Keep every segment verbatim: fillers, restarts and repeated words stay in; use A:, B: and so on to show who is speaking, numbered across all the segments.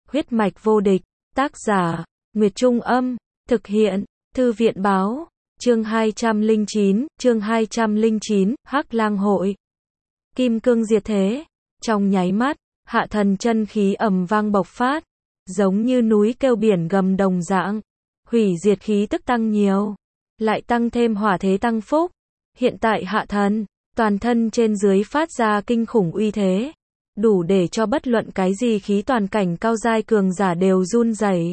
A: Huyết mạch vô địch, tác giả, Nguyệt Trung Âm, thực hiện, Thư viện Báo, chương hai trăm lẻ chín, chương hai trăm lẻ chín, Hắc Lang hội. Kim cương diệt thế, trong nháy mắt, hạ thần chân khí ầm vang bộc phát, giống như núi kêu biển gầm đồng dạng, hủy diệt khí tức tăng nhiều, lại tăng thêm hỏa thế tăng phúc. Hiện tại hạ thần, toàn thân trên dưới phát ra kinh khủng uy thế, đủ để cho bất luận cái gì khí toàn cảnh cao giai cường giả đều run rẩy.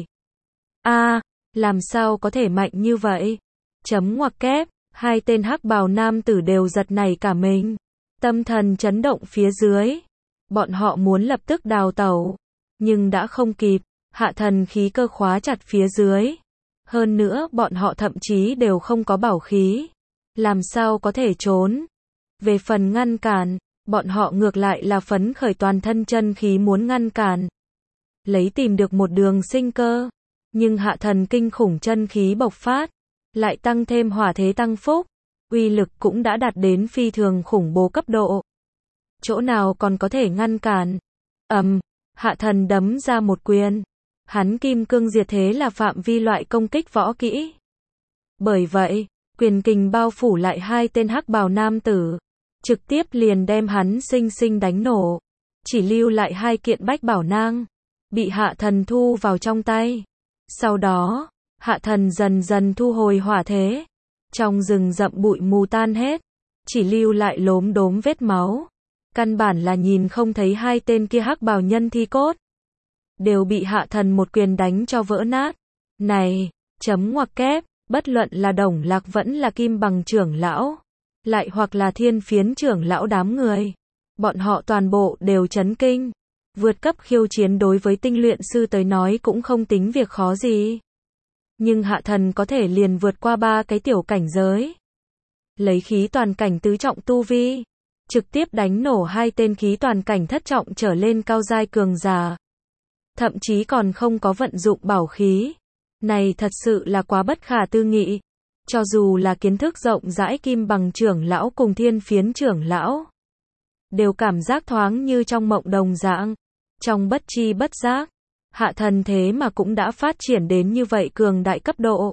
A: A, làm sao có thể mạnh như vậy? Chấm ngoặc kép, hai tên hắc bào nam tử đều giật nảy cả mình, tâm thần chấn động phía dưới. Bọn họ muốn lập tức đào tẩu, nhưng đã không kịp, hạ thần khí cơ khóa chặt phía dưới. Hơn nữa, bọn họ thậm chí đều không có bảo khí, làm sao có thể trốn? Về phần ngăn cản, bọn họ ngược lại là phấn khởi toàn thân chân khí muốn ngăn cản, lấy tìm được một đường sinh cơ. Nhưng hạ thần kinh khủng chân khí bộc phát, lại tăng thêm hỏa thế tăng phúc, uy lực cũng đã đạt đến phi thường khủng bố cấp độ. Chỗ nào còn có thể ngăn cản? Ầm, hạ thần đấm ra một quyền. Hắn kim cương diệt thế là phạm vi loại công kích võ kỹ. Bởi vậy, quyền kình bao phủ lại hai tên hắc bào nam tử, trực tiếp liền đem hắn sinh sinh đánh nổ, chỉ lưu lại hai kiện bách bảo nang, bị hạ thần thu vào trong tay. Sau đó, hạ thần dần dần thu hồi hỏa thế, trong rừng rậm bụi mù tan hết, chỉ lưu lại lốm đốm vết máu, căn bản là nhìn không thấy hai tên kia hắc bào nhân thi cốt, đều bị hạ thần một quyền đánh cho vỡ nát. Này, chấm ngoặc kép, bất luận là Đồng Lạc vẫn là Kim Bằng trưởng lão, lại hoặc là Thiên Phiến trưởng lão đám người, bọn họ toàn bộ đều chấn kinh. Vượt cấp khiêu chiến đối với tinh luyện sư tới nói cũng không tính việc khó gì. Nhưng hạ thần có thể liền vượt qua ba cái tiểu cảnh giới, lấy khí toàn cảnh tứ trọng tu vi, trực tiếp đánh nổ hai tên khí toàn cảnh thất trọng trở lên cao giai cường giả. Thậm chí còn không có vận dụng bảo khí. Này thật sự là quá bất khả tư nghị. Cho dù là kiến thức rộng rãi Kim Bằng trưởng lão cùng Thiên Phiến trưởng lão, đều cảm giác thoáng như trong mộng đồng dạng. Trong bất chi bất giác, hạ thần thế mà cũng đã phát triển đến như vậy cường đại cấp độ.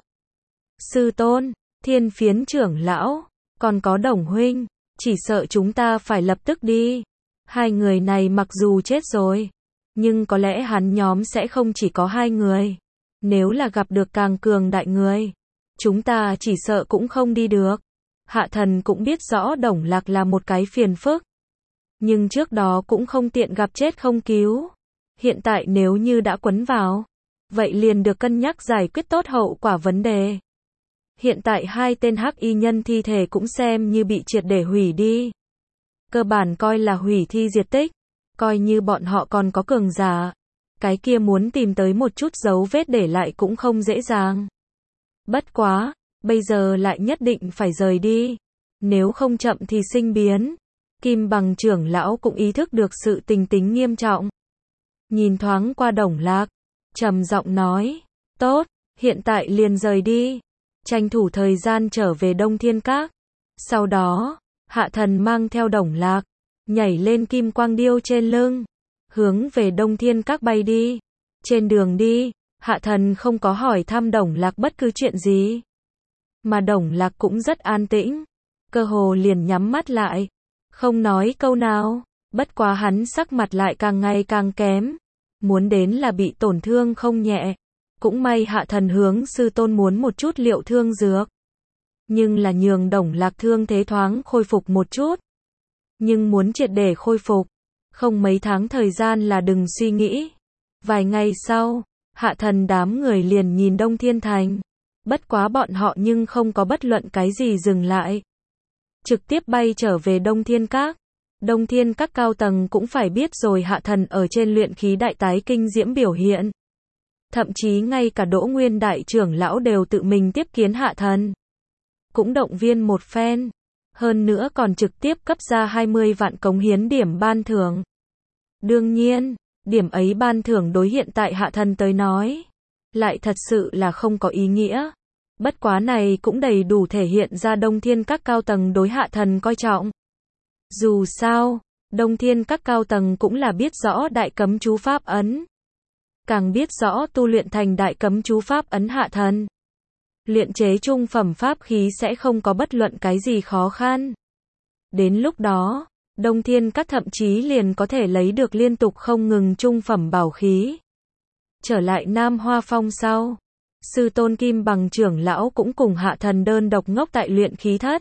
A: Sư tôn, Thiên Phiến trưởng lão, còn có Đồng huynh, chỉ sợ chúng ta phải lập tức đi. Hai người này mặc dù chết rồi, nhưng có lẽ hắn nhóm sẽ không chỉ có hai người. Nếu là gặp được càng cường đại người, chúng ta chỉ sợ cũng không đi được. Hạ thần cũng biết rõ Đồng Lạc là một cái phiền phức, nhưng trước đó cũng không tiện gặp chết không cứu. Hiện tại nếu như đã quấn vào, vậy liền được cân nhắc giải quyết tốt hậu quả vấn đề. Hiện tại hai tên hắc y nhân thi thể cũng xem như bị triệt để hủy đi. Cơ bản coi là hủy thi diệt tích, coi như bọn họ còn có cường giả, cái kia muốn tìm tới một chút dấu vết để lại cũng không dễ dàng. Bất quá, bây giờ lại nhất định phải rời đi, nếu không chậm thì sinh biến. Kim Bằng trưởng lão cũng ý thức được sự tình tính nghiêm trọng. Nhìn thoáng qua Đồng Lạc, trầm giọng nói, tốt, hiện tại liền rời đi, tranh thủ thời gian trở về Đông Thiên Các. Sau đó, hạ thần mang theo Đồng Lạc, nhảy lên kim quang điêu trên lưng, hướng về Đông Thiên Các bay đi. Trên đường đi, hạ thần không có hỏi thăm Đồng Lạc bất cứ chuyện gì, mà Đồng Lạc cũng rất an tĩnh, cơ hồ liền nhắm mắt lại, không nói câu nào. Bất quá hắn sắc mặt lại càng ngày càng kém, muốn đến là bị tổn thương không nhẹ. Cũng may hạ thần hướng sư tôn muốn một chút liệu thương dược, nhưng là nhường Đồng Lạc thương thế thoáng khôi phục một chút. Nhưng muốn triệt để khôi phục, không mấy tháng thời gian là đừng suy nghĩ. Vài ngày sau, hạ thần đám người liền nhìn Đông Thiên Thành. Bất quá bọn họ nhưng không có bất luận cái gì dừng lại, trực tiếp bay trở về Đông Thiên Các. Đông Thiên Các cao tầng cũng phải biết rồi hạ thần ở trên luyện khí đại tái kinh diễm biểu hiện. Thậm chí ngay cả Đỗ Nguyên đại trưởng lão đều tự mình tiếp kiến hạ thần, cũng động viên một phen. Hơn nữa còn trực tiếp cấp ra hai mươi vạn cống hiến điểm ban thưởng. Đương nhiên, điểm ấy ban thưởng đối hiện tại hạ thần tới nói, lại thật sự là không có ý nghĩa. Bất quá này cũng đầy đủ thể hiện ra Đông Thiên Các cao tầng đối hạ thần coi trọng. Dù sao, Đông Thiên Các cao tầng cũng là biết rõ đại cấm chú pháp ấn. càng biết rõ tu luyện thành đại cấm chú pháp ấn hạ thần. Luyện chế trung phẩm pháp khí sẽ không có bất luận cái gì khó khăn. Đến lúc đó, Đông Thiên Các thậm chí liền có thể lấy được liên tục không ngừng trung phẩm bảo khí. Trở lại Nam Hoa Phong sau, sư tôn Kim Bằng trưởng lão cũng cùng hạ thần đơn độc ngốc tại luyện khí thất.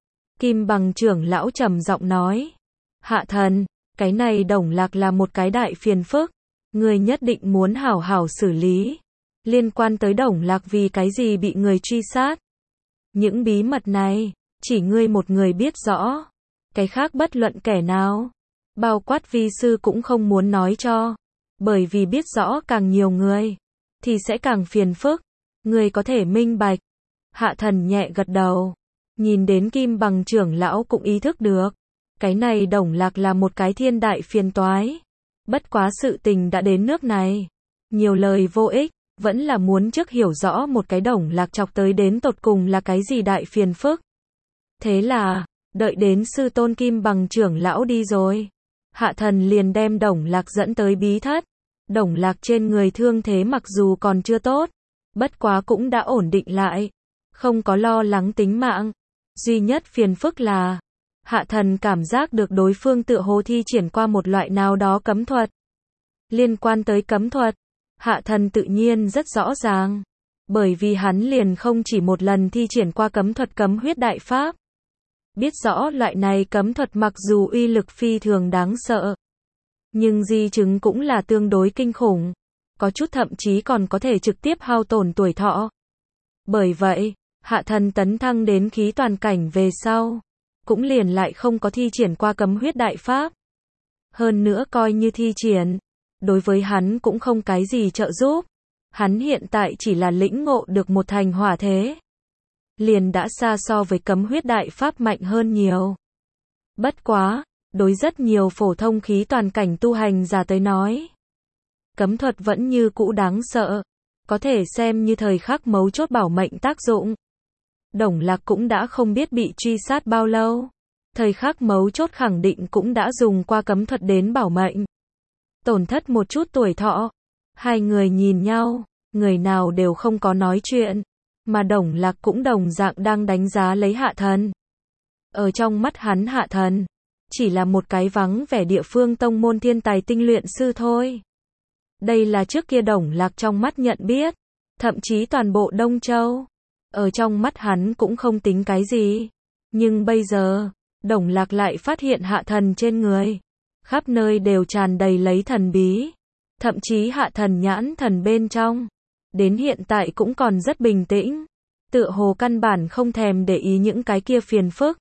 A: Kim Bằng trưởng lão trầm giọng nói, hạ thần, cái này Đồng Lạc là một cái đại phiền phức, người nhất định muốn hảo hảo xử lý. Liên quan tới Đồng Lạc vì cái gì bị người truy sát. Những bí mật này, chỉ ngươi một người biết rõ. Cái khác bất luận kẻ nào, bao quát vi sư cũng không muốn nói cho. Bởi vì biết rõ càng nhiều người, thì sẽ càng phiền phức. Người có thể minh bạch. Hạ thần nhẹ gật đầu. Nhìn đến Kim Bằng trưởng lão cũng ý thức được. Cái này Đồng Lạc là một cái thiên đại phiền toái. Bất quá sự tình đã đến nước này. Nhiều lời vô ích, vẫn là muốn trước hiểu rõ một cái Đồng Lạc chọc tới đến tột cùng là cái gì đại phiền phức. Thế là, đợi đến sư tôn Kim Bằng trưởng lão đi rồi. Hạ thần liền đem Đồng Lạc dẫn tới bí thất. Đồng Lạc trên người thương thế mặc dù còn chưa tốt, bất quá cũng đã ổn định lại. Không có lo lắng tính mạng. Duy nhất phiền phức là, hạ thần cảm giác được đối phương tựa hồ thi triển qua một loại nào đó cấm thuật. Liên quan tới cấm thuật, hạ thần tự nhiên rất rõ ràng. Bởi vì hắn liền không chỉ một lần thi triển qua cấm thuật cấm huyết đại pháp. Biết rõ loại này cấm thuật mặc dù uy lực phi thường đáng sợ, nhưng di chứng cũng là tương đối kinh khủng. Có chút thậm chí còn có thể trực tiếp hao tổn tuổi thọ. Bởi vậy, hạ thần tấn thăng đến khí toàn cảnh về sau, cũng liền lại không có thi triển qua cấm huyết đại pháp. Hơn nữa coi như thi triển, đối với hắn cũng không cái gì trợ giúp. Hắn hiện tại chỉ là lĩnh ngộ được một thành hỏa thế. Liền đã xa so với cấm huyết đại pháp mạnh hơn nhiều. Bất quá, đối rất nhiều phổ thông khí toàn cảnh tu hành giả tới nói, cấm thuật vẫn như cũ đáng sợ, có thể xem như thời khắc mấu chốt bảo mệnh tác dụng. Đồng Lạc cũng đã không biết bị truy sát bao lâu, thời khắc mấu chốt khẳng định cũng đã dùng qua cấm thuật đến bảo mệnh. Tổn thất một chút tuổi thọ, hai người nhìn nhau, người nào đều không có nói chuyện, mà Đồng Lạc cũng đồng dạng đang đánh giá lấy hạ thần. Ở trong mắt hắn hạ thần, chỉ là một cái vắng vẻ địa phương tông môn thiên tài tinh luyện sư thôi. Đây là trước kia Đồng Lạc trong mắt nhận biết, thậm chí toàn bộ Đông Châu. Ở trong mắt hắn cũng không tính cái gì. Nhưng bây giờ, Đồng Lạc lại phát hiện hạ thần trên người. Khắp nơi đều tràn đầy lấy thần bí. Thậm chí hạ thần nhãn thần bên trong. Đến hiện tại cũng còn rất bình tĩnh. Tựa hồ căn bản không thèm để ý những cái kia phiền phức.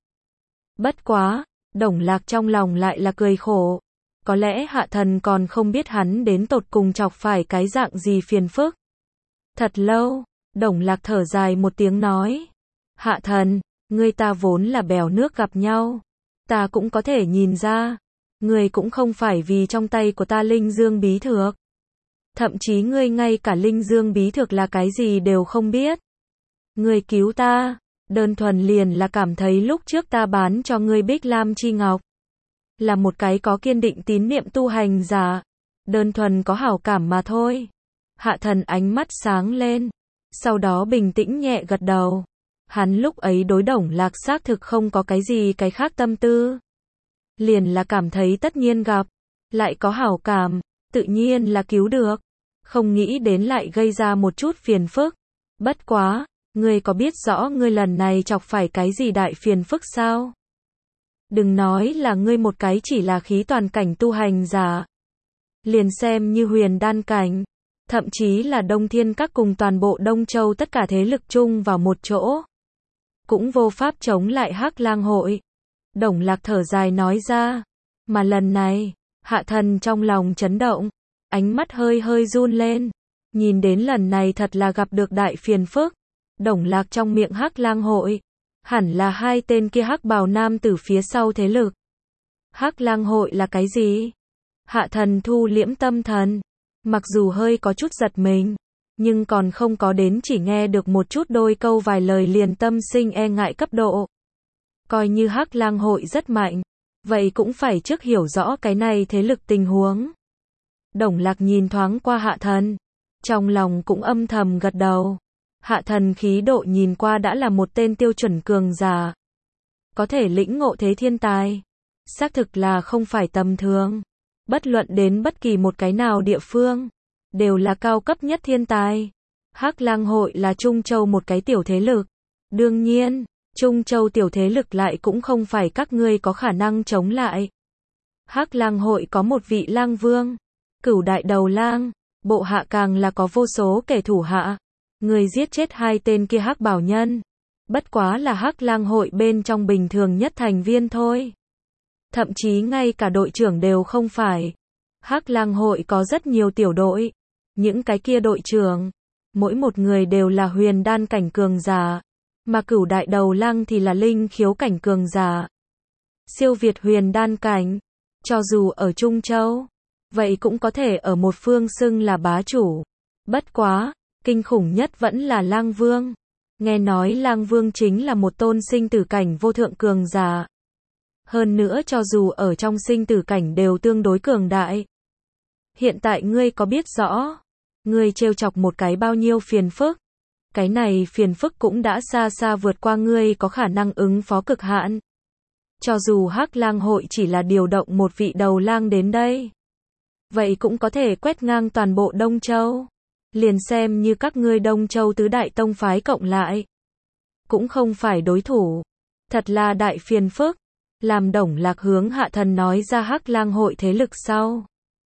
A: Bất quá, Đồng Lạc trong lòng lại là cười khổ. Có lẽ hạ thần còn không biết hắn đến tột cùng chọc phải cái dạng gì phiền phức. Thật lâu, Đồng Lạc thở dài một tiếng nói. Hạ thần, ngươi ta vốn là bèo nước gặp nhau. Ta cũng có thể nhìn ra. Ngươi cũng không phải vì trong tay của ta linh dương bí thược. Thậm chí ngươi ngay cả linh dương bí thược là cái gì đều không biết. Ngươi cứu ta, đơn thuần liền là cảm thấy lúc trước ta bán cho ngươi Bích Lam Chi Ngọc. Là một cái có kiên định tín niệm tu hành giả. Đơn thuần có hảo cảm mà thôi. Hạ thần ánh mắt sáng lên. Sau đó bình tĩnh nhẹ gật đầu. Hắn lúc ấy đối Đồng Lạc xác thực không có cái gì cái khác tâm tư. Liền là cảm thấy tất nhiên gặp. Lại có hảo cảm. Tự nhiên là cứu được. Không nghĩ đến lại gây ra một chút phiền phức. Bất quá, ngươi có biết rõ ngươi lần này chọc phải cái gì đại phiền phức sao? Đừng nói là ngươi một cái chỉ là khí toàn cảnh tu hành giả. Liền xem như huyền đan cảnh. Thậm chí là Đông Thiên Các cùng toàn bộ Đông Châu tất cả thế lực chung vào một chỗ. Cũng vô pháp chống lại Hắc Lang hội. Đồng Lạc thở dài nói ra. Mà lần này, hạ thần trong lòng chấn động. Ánh mắt hơi hơi run lên. Nhìn đến lần này thật là gặp được đại phiền phức. Đồng Lạc trong miệng Hắc Lang hội. Hẳn là hai tên kia hắc bào nam từ phía sau thế lực. Hắc Lang hội là cái gì? Hạ thần thu liễm tâm thần. Mặc dù hơi có chút giật mình, nhưng còn không có đến chỉ nghe được một chút đôi câu vài lời liền tâm sinh e ngại cấp độ. Coi như Hắc Lang hội rất mạnh, vậy cũng phải trước hiểu rõ cái này thế lực tình huống. Đồng Lạc nhìn thoáng qua Hạ Thần, trong lòng cũng âm thầm gật đầu. Hạ Thần khí độ nhìn qua đã là một tên tiêu chuẩn cường giả. Có thể lĩnh ngộ thế thiên tài. Xác thực là không phải tầm thường. Bất luận đến bất kỳ một cái nào địa phương, đều là cao cấp nhất thiên tài. Hắc Lang hội là Trung Châu một cái tiểu thế lực. Đương nhiên, Trung Châu tiểu thế lực lại cũng không phải các ngươi có khả năng chống lại. Hắc Lang hội có một vị lang vương, Cửu đại đầu lang, bộ hạ càng là có vô số kẻ thủ hạ. Người giết chết hai tên kia Hắc Bảo Nhân, bất quá là Hắc Lang hội bên trong bình thường nhất thành viên thôi. Thậm chí ngay cả đội trưởng đều không phải. Hắc Lang hội có rất nhiều tiểu đội. Những cái kia đội trưởng, mỗi một người đều là huyền đan cảnh cường giả, mà Cửu đại đầu lang thì là linh khiếu cảnh cường giả. Siêu việt huyền đan cảnh, cho dù ở Trung Châu, vậy cũng có thể ở một phương xưng là bá chủ. Bất quá, kinh khủng nhất vẫn là Lang Vương. Nghe nói Lang Vương chính là một tôn sinh tử cảnh vô thượng cường giả. Hơn nữa cho dù ở trong sinh tử cảnh đều tương đối cường đại. Hiện tại ngươi có biết rõ, ngươi trêu chọc một cái bao nhiêu phiền phức? Cái này phiền phức cũng đã xa xa vượt qua ngươi có khả năng ứng phó cực hạn. Cho dù Hắc Lang hội chỉ là điều động một vị đầu lang đến đây, vậy cũng có thể quét ngang toàn bộ Đông Châu. Liền xem như các ngươi Đông Châu tứ đại tông phái cộng lại, cũng không phải đối thủ. Thật là đại phiền phức. Làm Đồng Lạc hướng Hạ Thần nói ra Hắc Lang hội thế lực sau,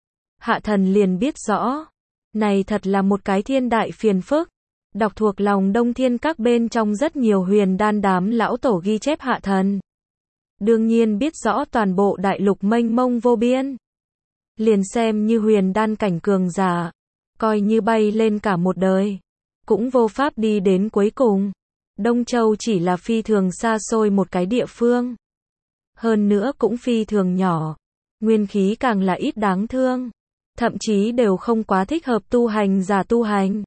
A: Hạ Thần liền biết rõ, này thật là một cái thiên đại phiền phức. Đọc thuộc lòng Đông Thiên các bên trong rất nhiều huyền đan đám lão tổ ghi chép Hạ Thần. Đương nhiên biết rõ toàn bộ đại lục mênh mông vô biên. Liền xem như huyền đan cảnh cường giả, coi như bay lên cả một đời, cũng vô pháp đi đến cuối cùng. Đông Châu chỉ là phi thường xa xôi một cái địa phương. Hơn nữa cũng phi thường nhỏ. Nguyên khí càng là ít đáng thương. Thậm chí đều không quá thích hợp tu hành giả tu hành.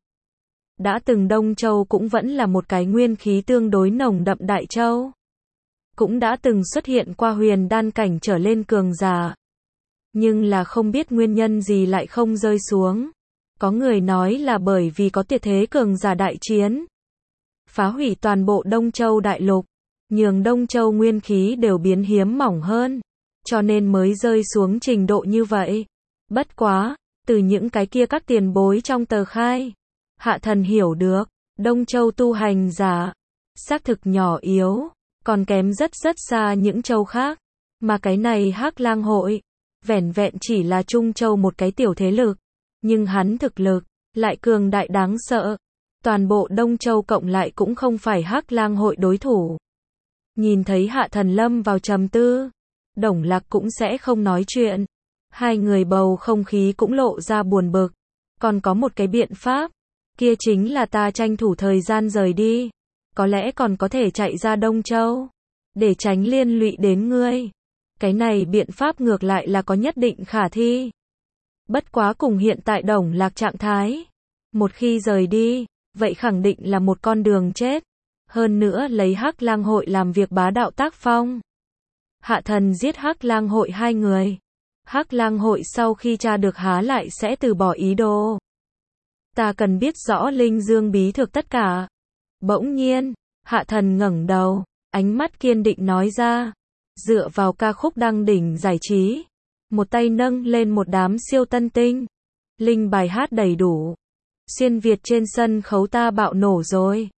A: Đã từng Đông Châu cũng vẫn là một cái nguyên khí tương đối nồng đậm Đại Châu. Cũng đã từng xuất hiện qua huyền đan cảnh trở lên cường giả. Nhưng là không biết nguyên nhân gì lại không rơi xuống. Có người nói là bởi vì có tuyệt thế cường giả đại chiến, phá hủy toàn bộ Đông Châu đại lục, nhường Đông Châu nguyên khí đều biến hiếm mỏng hơn, cho nên mới rơi xuống trình độ như vậy. Bất quá, từ những cái kia các tiền bối trong tờ khai, Hạ Thần hiểu được, Đông Châu tu hành giả, xác thực nhỏ yếu, còn kém rất rất xa những châu khác, mà cái này Hắc Lang hội, vẻn vẹn chỉ là Trung Châu một cái tiểu thế lực, nhưng hắn thực lực, lại cường đại đáng sợ. Toàn bộ Đông Châu cộng lại cũng không phải Hắc Lang hội đối thủ. Nhìn thấy Hạ Thần lâm vào trầm tư, Đồng Lạc cũng sẽ không nói chuyện. Hai người bầu không khí cũng lộ ra buồn bực. Còn có một cái biện pháp, kia chính là ta tranh thủ thời gian rời đi. Có lẽ còn có thể chạy ra Đông Châu, để tránh liên lụy đến ngươi. Cái này biện pháp ngược lại là có nhất định khả thi. Bất quá cùng hiện tại Đồng Lạc trạng thái, một khi rời đi, vậy khẳng định là một con đường chết. Hơn nữa lấy Hắc Lang hội làm việc bá đạo tác phong. Hạ Thần giết Hắc Lang hội hai người. Hắc Lang hội sau khi tra được há lại sẽ từ bỏ ý đồ. Ta cần biết rõ linh dương bí thực tất cả. Bỗng nhiên, Hạ Thần ngẩng đầu, ánh mắt kiên định nói ra. Dựa vào ca khúc đăng đỉnh giải trí, một tay nâng lên một đám siêu tân tinh. Linh bài hát đầy đủ. Xuyên Việt trên sân khấu ta bạo nổ rồi.